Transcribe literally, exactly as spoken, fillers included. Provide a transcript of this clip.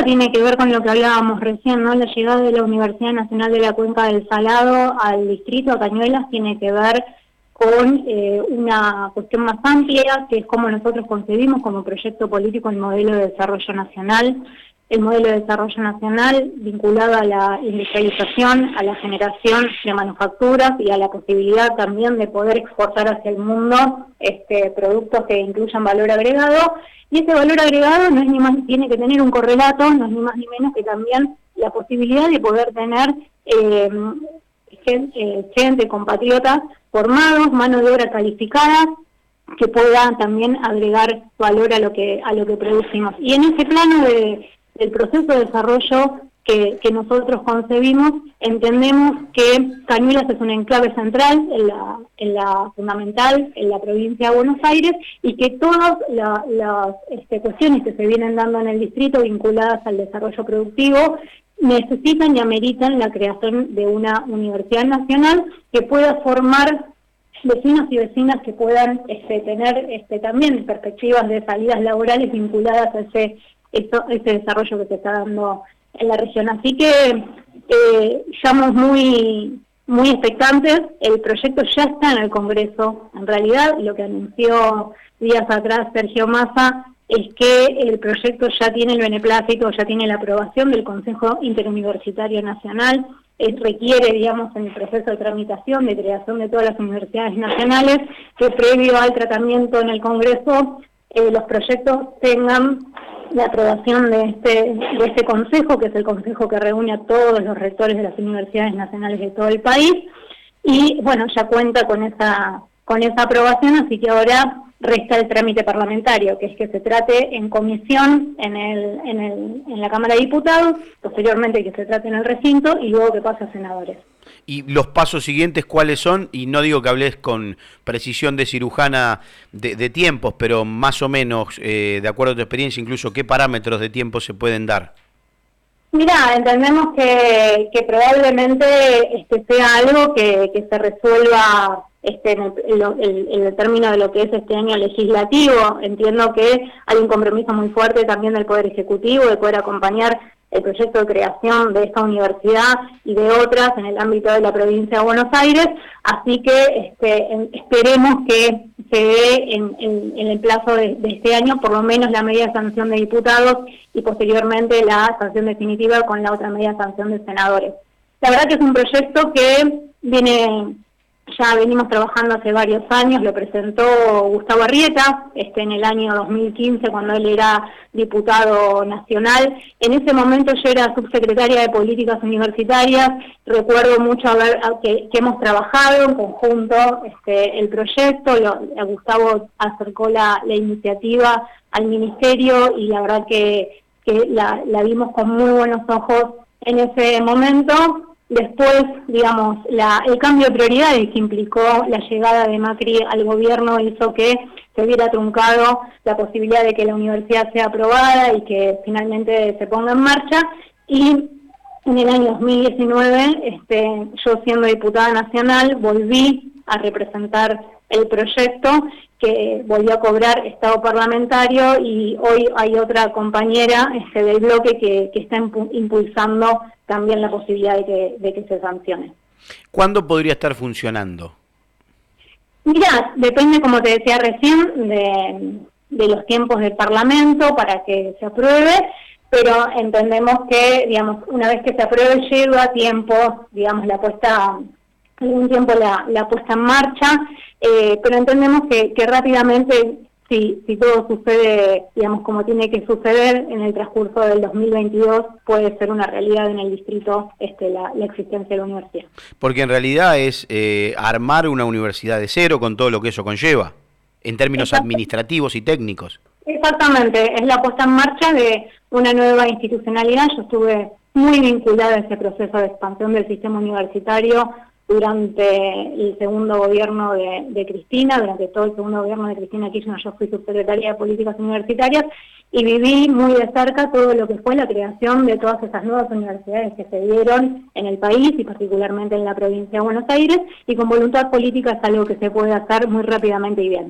primera tiene que ver con lo que hablábamos recién, ¿no? La llegada de la Universidad Nacional de la Cuenca del Salado al distrito, a Cañuelas, tiene que ver con eh, una cuestión más amplia, que es cómo nosotros concebimos como proyecto político el modelo de desarrollo nacional, el modelo de desarrollo nacional vinculado a la industrialización, a la generación de manufacturas y a la posibilidad también de poder exportar hacia el mundo este, productos que incluyan valor agregado, y ese valor agregado no es ni más, tiene que tener un correlato, no es ni más ni menos que también la posibilidad de poder tener eh, gente, gente, compatriotas formados, mano de obra calificada, que pueda también agregar valor a lo que a lo que producimos. Y en ese plano de, del proceso de desarrollo que, que nosotros concebimos, entendemos que Cañuelas es un enclave central, en la, en la fundamental, en la provincia de Buenos Aires, y que todas la, las este, cuestiones que se vienen dando en el distrito vinculadas al desarrollo productivo necesitan y ameritan la creación de una universidad nacional que pueda formar vecinos y vecinas que puedan este, tener este, también perspectivas de salidas laborales vinculadas a ese, eso, ese desarrollo que se está dando en la región. Así que eh, estamos muy, muy expectantes. El proyecto ya está en el Congreso. En realidad, lo que anunció días atrás Sergio Massa es que el proyecto ya tiene el beneplácito, ya tiene la aprobación del Consejo Interuniversitario Nacional. Es, requiere, digamos, en el proceso de tramitación, de creación de todas las universidades nacionales, que previo al tratamiento en el Congreso, eh, los proyectos tengan la aprobación de este, de este consejo, que es el consejo que reúne a todos los rectores de las universidades nacionales de todo el país, y bueno, ya cuenta con esa, con esa aprobación, así que ahora resta el trámite parlamentario, que es que se trate en comisión en, el, en, el, en la Cámara de Diputados, posteriormente que se trate en el recinto y luego que pase a senadores. ¿Y los pasos siguientes cuáles son? Y no digo que hables con precisión de cirujana de, de tiempos, pero más o menos, eh, de acuerdo a tu experiencia, incluso, ¿qué parámetros de tiempo se pueden dar? Mirá, entendemos que, que probablemente este sea algo que, que se resuelva este, en, el, el, en el término de lo que es este año legislativo. Entiendo que hay un compromiso muy fuerte también del Poder Ejecutivo de poder acompañar el proyecto de creación de esta universidad y de otras en el ámbito de la provincia de Buenos Aires, así que este, en, esperemos que se dé en, en, en el plazo de, de este año por lo menos la media sanción de diputados y posteriormente la sanción definitiva con la otra media sanción de senadores. La verdad que es un proyecto que viene, ya venimos trabajando hace varios años, lo presentó Gustavo Arrieta este, en el año dos mil quince cuando él era diputado nacional. En ese momento yo era subsecretaria de Políticas Universitarias, recuerdo mucho haber, que, que hemos trabajado en conjunto este, el proyecto, lo, Gustavo acercó la, la iniciativa al Ministerio y la verdad que, que la, la vimos con muy buenos ojos en ese momento. Después, digamos, la, el cambio de prioridades que implicó la llegada de Macri al gobierno hizo que se hubiera truncado la posibilidad de que la universidad sea aprobada y que finalmente se ponga en marcha. Y en el año dos mil diecinueve, este, yo siendo diputada nacional, volví a representar el proyecto, que volvió a cobrar estado parlamentario y hoy hay otra compañera este, del bloque que, que está impulsando también la posibilidad de que, de que se sancione. ¿Cuándo podría estar funcionando? Mira, depende, como te decía recién, de, de los tiempos del Parlamento para que se apruebe, pero entendemos que, digamos, una vez que se apruebe lleva tiempo, digamos, la puesta, algún tiempo la, la puesta en marcha, eh, pero entendemos que, que rápidamente, si, si todo sucede, digamos, como tiene que suceder en el transcurso del dos mil veintidós, puede ser una realidad en el distrito este, la, la existencia de la universidad. Porque en realidad es eh, armar una universidad de cero con todo lo que eso conlleva, en términos administrativos y técnicos. Exactamente, es la puesta en marcha de una nueva institucionalidad. Yo estuve muy vinculada a ese proceso de expansión del sistema universitario durante el segundo gobierno de, de Cristina, durante todo el segundo gobierno de Cristina Kirchner yo fui subsecretaria de Políticas Universitarias y viví muy de cerca todo lo que fue la creación de todas esas nuevas universidades que se dieron en el país y particularmente en la provincia de Buenos Aires, y con voluntad política es algo que se puede hacer muy rápidamente y bien.